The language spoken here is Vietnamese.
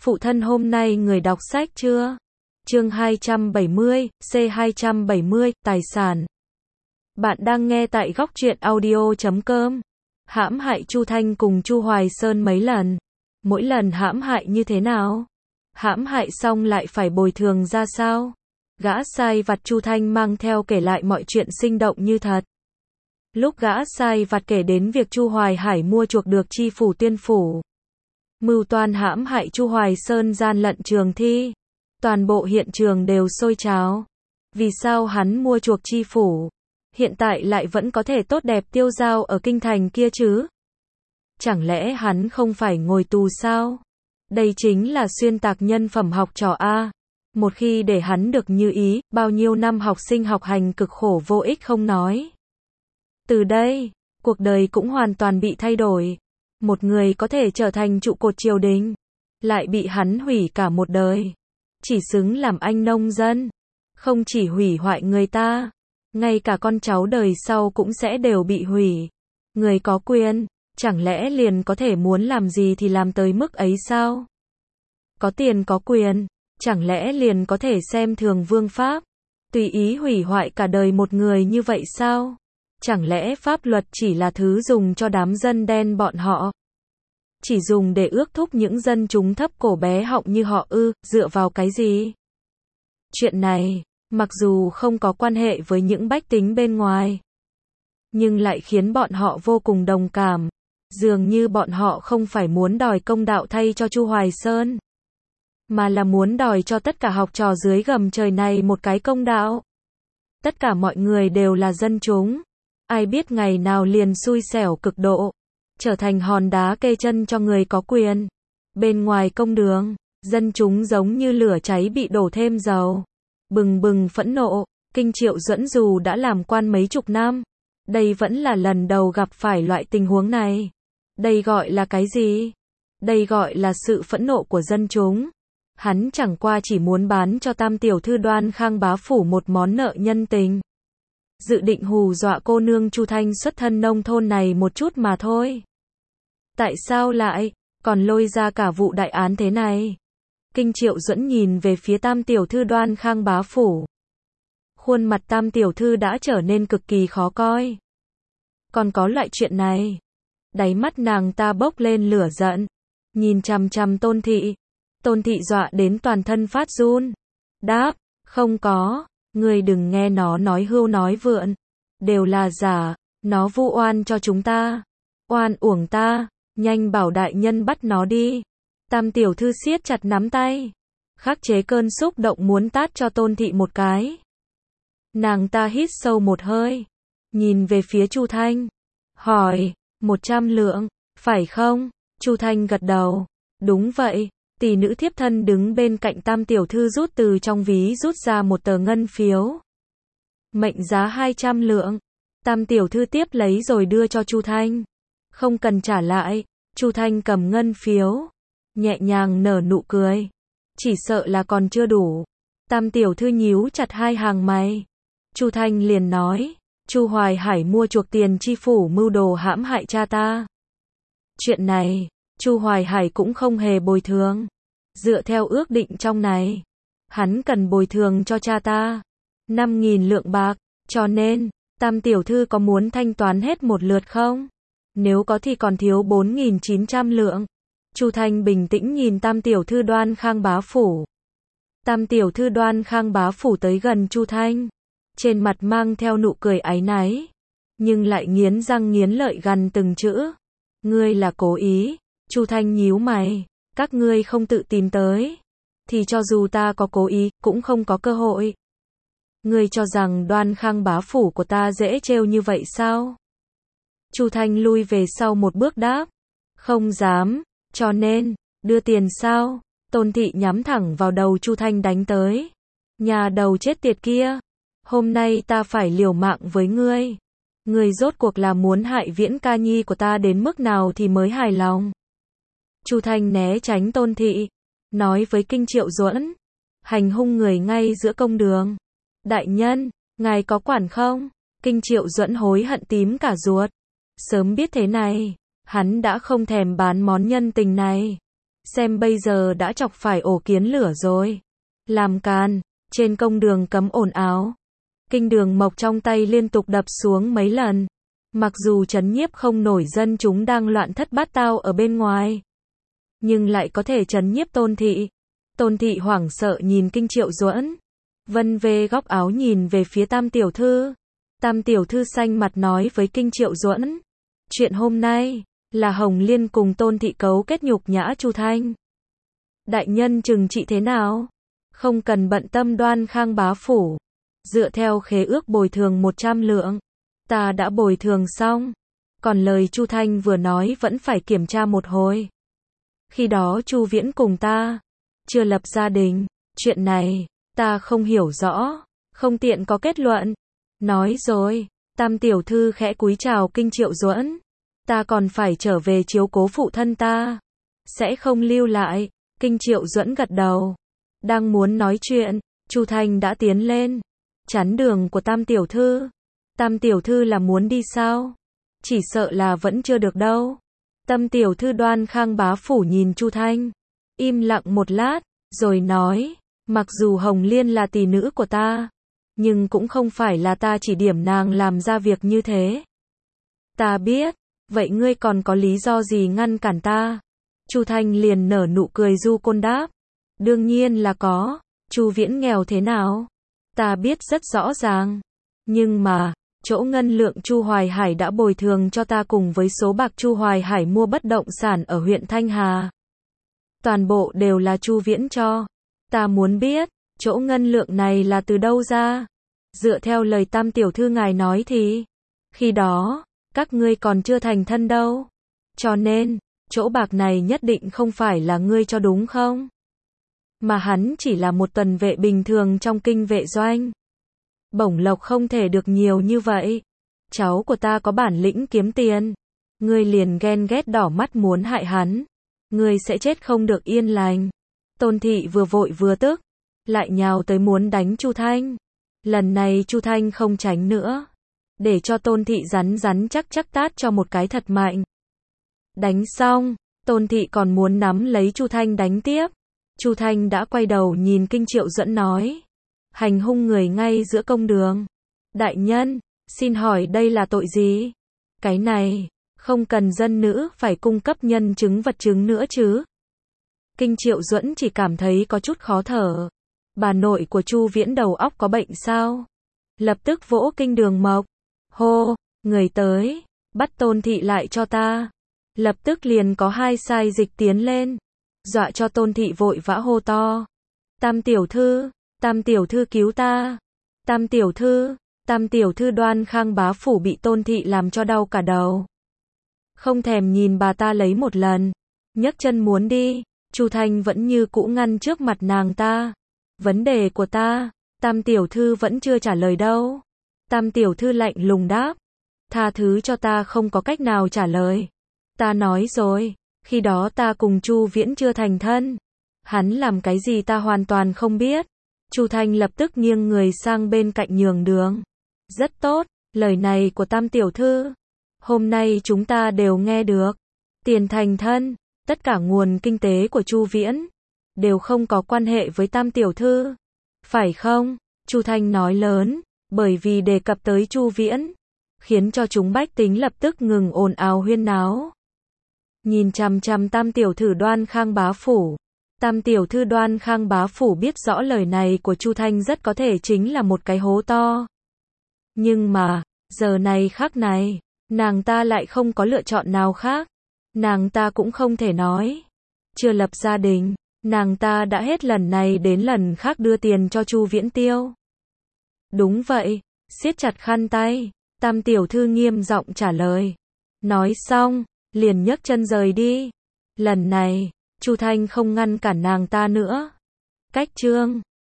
Phụ thân hôm nay người đọc sách chưa? Chương 270, C270, tài sản. Bạn đang nghe tại góc truyện audio.com. Hãm hại Chu Thanh cùng Chu Hoài Sơn mấy lần? Mỗi lần hãm hại như thế nào? Hãm hại xong lại phải bồi thường ra sao? Gã sai vặt Chu Thanh mang theo kể lại mọi chuyện sinh động như thật. Lúc gã sai vặt kể đến việc Chu Hoài Hải mua chuộc được Chi phủ Tiên phủ, mưu toan hãm hại Chu Hoài Sơn gian lận trường thi, toàn bộ hiện trường đều sôi trào. Vì sao hắn mua chuộc Chi phủ, hiện tại lại vẫn có thể tốt đẹp tiêu dao ở kinh thành kia chứ? Chẳng lẽ hắn không phải ngồi tù sao? Đây chính là xuyên tạc nhân phẩm học trò a. Một khi để hắn được như ý, bao nhiêu năm học sinh học hành cực khổ vô ích không nói. Từ đây, cuộc đời cũng hoàn toàn bị thay đổi. Một người có thể trở thành trụ cột triều đình, lại bị hắn hủy cả một đời. Chỉ xứng làm anh nông dân. Không chỉ hủy hoại người ta, ngay cả con cháu đời sau cũng sẽ đều bị hủy. Người có quyền, chẳng lẽ liền có thể muốn làm gì thì làm tới mức ấy sao? Có tiền có quyền, chẳng lẽ liền có thể xem thường vương pháp, tùy ý hủy hoại cả đời một người như vậy sao? Chẳng lẽ pháp luật chỉ là thứ dùng cho đám dân đen bọn họ? Chỉ dùng để ước thúc những dân chúng thấp cổ bé họng như họ ư, dựa vào cái gì? Chuyện này, mặc dù không có quan hệ với những bách tính bên ngoài, nhưng lại khiến bọn họ vô cùng đồng cảm. Dường như bọn họ không phải muốn đòi công đạo thay cho Chu Hoài Sơn, mà là muốn đòi cho tất cả học trò dưới gầm trời này một cái công đạo. Tất cả mọi người đều là dân chúng. Ai biết ngày nào liền xui xẻo cực độ, trở thành hòn đá kê chân cho người có quyền. Bên ngoài công đường, dân chúng giống như lửa cháy bị đổ thêm dầu. Bừng bừng phẫn nộ, Kinh Triệu Duẫn dù đã làm quan mấy chục năm, đây vẫn là lần đầu gặp phải loại tình huống này. Đây gọi là cái gì? Đây gọi là sự phẫn nộ của dân chúng. Hắn chẳng qua chỉ muốn bán cho Tam tiểu thư Đoan Khang bá phủ một món nợ nhân tình, dự định hù dọa cô nương Chu Thanh xuất thân nông thôn này một chút mà thôi. Tại sao lại còn lôi ra cả vụ đại án thế này? Kinh Triệu Duẫn nhìn về phía Tam tiểu thư Đoan Khang bá phủ. Khuôn mặt Tam tiểu thư đã trở nên cực kỳ khó coi. Còn có loại chuyện này? Đáy mắt nàng ta bốc lên lửa giận, nhìn chằm chằm Tôn thị. Tôn thị dọa đến toàn thân phát run. Đáp, không có, ngươi đừng nghe nó nói hưu nói vượn, đều là giả, nó vu oan cho chúng ta, oan uổng ta, nhanh bảo đại nhân bắt nó đi. Tam tiểu thư siết chặt nắm tay, khắc chế cơn xúc động muốn tát cho Tôn thị một cái. Nàng ta hít sâu một hơi, nhìn về phía Chu Thanh, hỏi, 100 lượng, phải không? Chu Thanh gật đầu, đúng vậy. Tỷ nữ thiếp thân đứng bên cạnh Tam tiểu thư rút từ trong ví rút ra một tờ ngân phiếu. Mệnh giá 200 lượng. Tam tiểu thư tiếp lấy rồi đưa cho Chu Thanh. Không cần trả lại. Chu Thanh cầm ngân phiếu, nhẹ nhàng nở nụ cười. Chỉ sợ là còn chưa đủ. Tam tiểu thư nhíu chặt hai hàng mày. Chu Thanh liền nói, Chu Hoài Hải mua chuộc tiền Chi phủ mưu đồ hãm hại cha ta. Chuyện này, Chu Hoài Hải cũng không hề bồi thường. Dựa theo ước định trong này, hắn cần bồi thường cho cha ta 5.000 lượng bạc, cho nên, Tam tiểu thư có muốn thanh toán hết một lượt không? Nếu có thì còn thiếu 4.900 lượng. Chu Thanh bình tĩnh nhìn Tam tiểu thư Đoan Khang bá phủ. Tam tiểu thư Đoan Khang bá phủ tới gần Chu Thanh, trên mặt mang theo nụ cười áy náy, nhưng lại nghiến răng nghiến lợi gằn từng chữ. Ngươi là cố ý. Chu Thanh nhíu mày, các ngươi không tự tìm tới, thì cho dù ta có cố ý, cũng không có cơ hội. Ngươi cho rằng Đoan Khang bá phủ của ta dễ trêu như vậy sao? Chu Thanh lui về sau một bước đáp, không dám, cho nên, đưa tiền sao? Tôn thị nhắm thẳng vào đầu Chu Thanh đánh tới. Nhà đầu chết tiệt kia, hôm nay ta phải liều mạng với ngươi. Ngươi rốt cuộc là muốn hại Viễn ca nhi của ta đến mức nào thì mới hài lòng? Chu Thanh né tránh Tôn thị, nói với Kinh Triệu Duẫn, hành hung người ngay giữa công đường. Đại nhân, ngài có quản không? Kinh Triệu Duẫn hối hận tím cả ruột. Sớm biết thế này, hắn đã không thèm bán món nhân tình này. xem bây giờ đã chọc phải ổ kiến lửa rồi. Làm càn, trên công đường cấm ồn ào. Kinh đường mộc trong tay liên tục đập xuống mấy lần. Mặc dù trấn nhiếp không nổi dân chúng đang loạn thất bát tao ở bên ngoài, nhưng lại có thể trấn nhiếp Tôn Thị. Tôn Thị hoảng sợ nhìn Kinh Triệu Duẫn, vân vê góc áo nhìn về phía Tam tiểu thư. Tam tiểu thư xanh mặt nói với Kinh Triệu Duẫn, chuyện hôm nay là Hồng Liên cùng Tôn Thị cấu kết nhục nhã Chu Thanh. Đại nhân trừng trị thế nào? Không cần bận tâm Đoan Khang bá phủ. Dựa theo khế ước bồi thường 100 lượng. Ta đã bồi thường xong. Còn lời Chu Thanh vừa nói vẫn phải kiểm tra một hồi. Khi đó Chu Viễn cùng ta chưa lập gia đình. Chuyện này ta không hiểu rõ, không tiện có kết luận. Nói rồi, Tam tiểu thư khẽ cúi chào Kinh Triệu Duẫn. Ta còn phải trở về chiếu cố phụ thân ta, sẽ không lưu lại. Kinh Triệu Duẫn gật đầu. Đang muốn nói chuyện, Chu Thanh đã tiến lên, chắn đường của Tam tiểu thư. Tam tiểu thư là muốn đi sao? Chỉ sợ là vẫn chưa được đâu. Tam tiểu thư Đoan Khang bá phủ nhìn Chu Thanh, im lặng một lát, rồi nói, mặc dù Hồng Liên là tỷ nữ của ta, nhưng cũng không phải là ta chỉ điểm nàng làm ra việc như thế. Ta biết, vậy ngươi còn có lý do gì ngăn cản ta? Chu Thanh liền nở nụ cười du côn đáp, đương nhiên là có. Chu Viễn nghèo thế nào? Ta biết rất rõ ràng. Nhưng mà, chỗ ngân lượng Chu Hoài Hải đã bồi thường cho ta cùng với số bạc Chu Hoài Hải mua bất động sản ở huyện Thanh Hà. Toàn bộ đều là Chu Viễn cho. Ta muốn biết, chỗ ngân lượng này là từ đâu ra? Dựa theo lời Tam tiểu thư ngài nói thì, khi đó, các ngươi còn chưa thành thân đâu. Cho nên, chỗ bạc này nhất định không phải là ngươi cho đúng không? Mà hắn chỉ là một tuần vệ bình thường trong kinh vệ doanh. Bổng lộc không thể được nhiều như vậy. Cháu của ta có bản lĩnh kiếm tiền. Ngươi liền ghen ghét đỏ mắt muốn hại hắn. Ngươi sẽ chết không được yên lành. Tôn Thị vừa vội vừa tức, lại nhào tới muốn đánh Chu Thanh. Lần này Chu Thanh không tránh nữa, để cho Tôn Thị rắn rắn chắc chắc tát cho một cái thật mạnh. Đánh xong, Tôn Thị còn muốn nắm lấy Chu Thanh đánh tiếp. Chu Thanh đã quay đầu nhìn Kinh Triệu Duẫn nói, hành hung người ngay giữa công đường. Đại nhân, xin hỏi đây là tội gì? Cái này, không cần dân nữ phải cung cấp nhân chứng vật chứng nữa chứ? Kinh Triệu Duẫn chỉ cảm thấy có chút khó thở. Bà nội của Chu Viễn đầu óc có bệnh sao? Lập tức vỗ Kinh Đường Mộc. Hô, người tới, bắt Tôn Thị lại cho ta. Lập tức liền có hai sai dịch tiến lên, dọa cho Tôn Thị vội vã hô to. Tam tiểu thư cứu ta. Tam tiểu thư Đoan Khang bá phủ bị Tôn Thị làm cho đau cả đầu. Không thèm nhìn bà ta lấy một lần, nhấc chân muốn đi. Chu Thanh vẫn như cũ ngăn trước mặt nàng ta. Vấn đề của ta, Tam tiểu thư vẫn chưa trả lời đâu. Tam tiểu thư lạnh lùng đáp, tha thứ cho ta không có cách nào trả lời. Ta nói rồi, khi đó ta cùng Chu Viễn chưa thành thân. Hắn làm cái gì ta hoàn toàn không biết. Chu Thanh lập tức nghiêng người sang bên cạnh nhường đường. Rất tốt, lời này của Tam tiểu thư, hôm nay chúng ta đều nghe được. Tiền thành thân, tất cả nguồn kinh tế của Chu Viễn đều không có quan hệ với Tam tiểu thư, phải không? Chu Thanh nói lớn, bởi vì đề cập tới Chu Viễn, khiến cho chúng bách tính lập tức ngừng ồn ào huyên náo. Nhìn chằm chằm Tam tiểu thư Đoan Khang bá phủ. Tam tiểu thư Đoan Khang bá phủ biết rõ lời này của Chu Thanh rất có thể chính là một cái hố to. Nhưng mà, giờ này khắc này, nàng ta lại không có lựa chọn nào khác. Nàng ta cũng không thể nói, chưa lập gia đình, nàng ta đã hết lần này đến lần khác đưa tiền cho Chu Viễn tiêu. Đúng vậy, siết chặt khăn tay, Tam tiểu thư nghiêm giọng trả lời. Nói xong, liền nhấc chân rời đi. Lần này, Chu Thanh không ngăn cản nàng ta nữa. Cách chương